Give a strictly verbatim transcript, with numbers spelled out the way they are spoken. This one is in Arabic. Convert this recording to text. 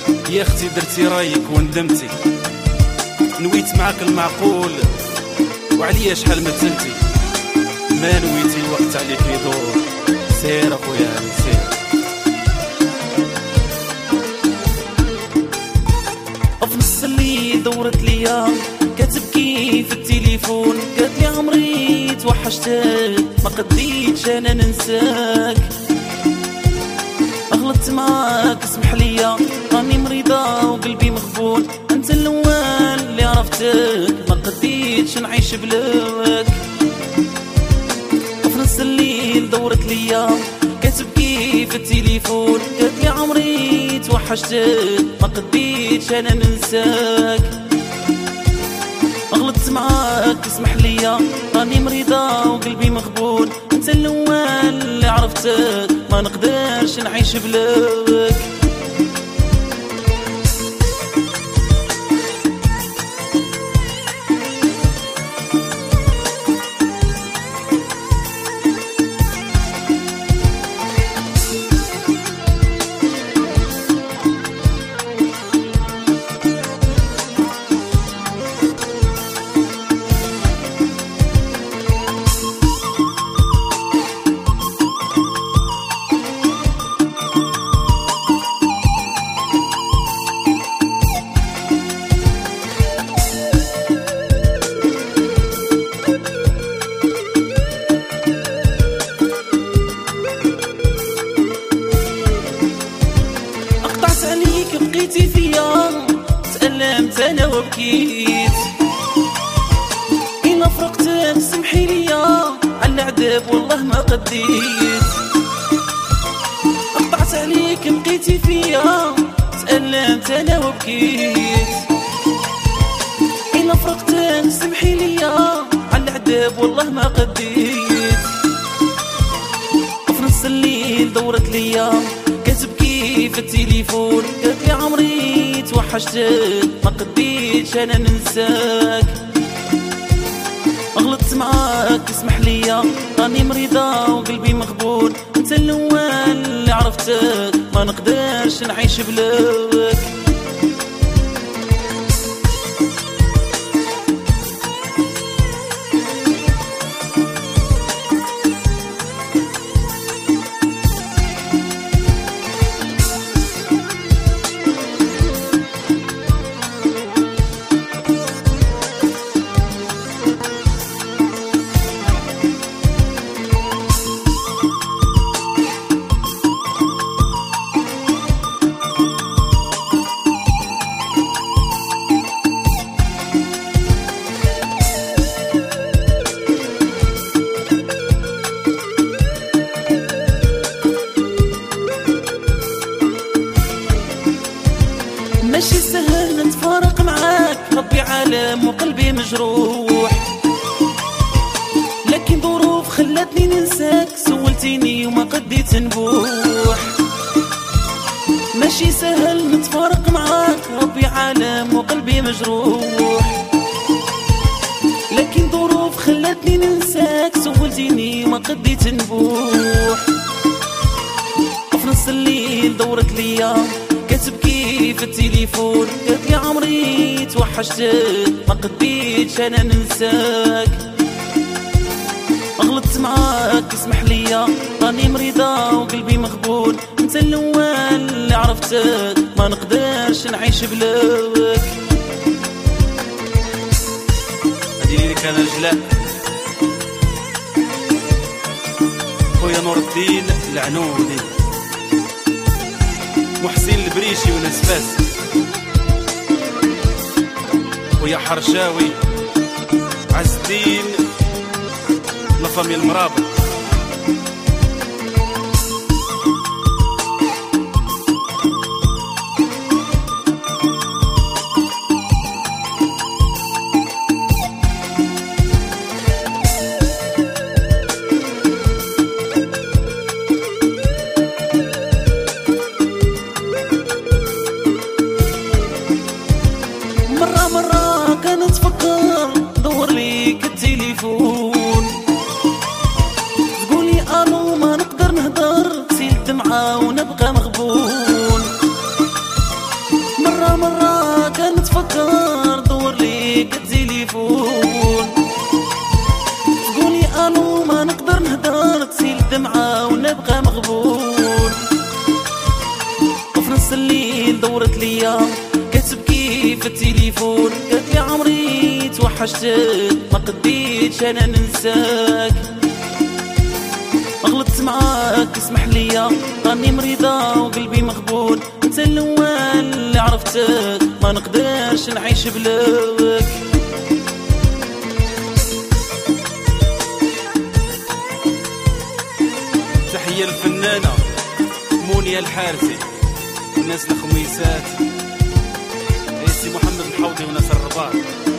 يا اختي درتي رايك وندمتي، نويت معاك المعقول وعليا شحال مثلتي، ما نويتي الوقت عليك يدور. سير اخويا سير. في نص الليل دورت ليا كتبكي في التليفون، قالت لي عمري توحشتك ما قديتش انا ننساك، غلطت معاك اسمح ليا راني مريضة وقلبي مخبول، انت الاول اللي عرفتك ما قديتش نعيش بلاك. في نص الليل دورت ليا كتبكي في التليفون، قالت لي عمري توحشتك ما قديتش انا ننساك، غلطت معاك اسمح ليا راني مريضة وقلبي مخبول، انت الاول اللي عرفتك ما نقدرش نعيش بلاك. بقيتي فيا تألمت انا وبكيت، إلا فرقتك سمحي ليا على العذاب والله ما قديت، قطعت عليك بقيتي فيا تألمت انا وبكيت، إلا فرقتك سمحي ليا على العذاب والله ما قديت. في نص الليل دورت ليا كتبكي في التليفون، قالت لي عمري توحشتك ما قديتش انا ننساك، غلطت معاك اسمح ليا راني مريضة وقلبي مخبول، انت الاول اللي عرفتك ما نقدرش نعيش بلاك. ماشي سهل نتفارق معاك، ربي عالم وقلبي مجروح، لكن ظروف خلتني ننساك، سولتيني وما قديت نبوح. ماشي سهل نتفارق معاك، ربي عالم وقلبي مجروح، لكن ظروف خلتني ننساك، سولتيني وما قديت نبوح. في نص الليل دورت ليا كتبكي في التليفون، قالت لي عمري توحشتك ما قديتش انا ننساك، غلطت معاك اسمح ليا راني مريضة وقلبي مخبول، انت الاول اللي عرفتك ما نقدرش نعيش بلاك. هادي لي كان جلاء خويا نور الدين العنوني، محسن البريشي وناس فاس، ويا حرشاوي عز الدين لفامي المرابط. مرة مرة كانت تفكر دور ليك التليفون، تقولي الو ما نقدر نهدر، سيل الدمعة ونبقى مغبون، مرة كنتفكر دور ليك التليفون تقولي الو ما نقدر نهدر تسيل الدمعة ونبقى مغبون وفي نص الليل دورت ليا كتبكي في التليفون قالت لي عمري توحشتك ما قديتش انا ننساك غلطت معاك اسمح ليا راني مريضة وقلبي مغبون انت الاول اللي عرفتك ما نقدرش نعيش بلاك تحية الفنانة مونيا الحارثي والناس الخميسات سي محمد الحوضي وناس الرباط.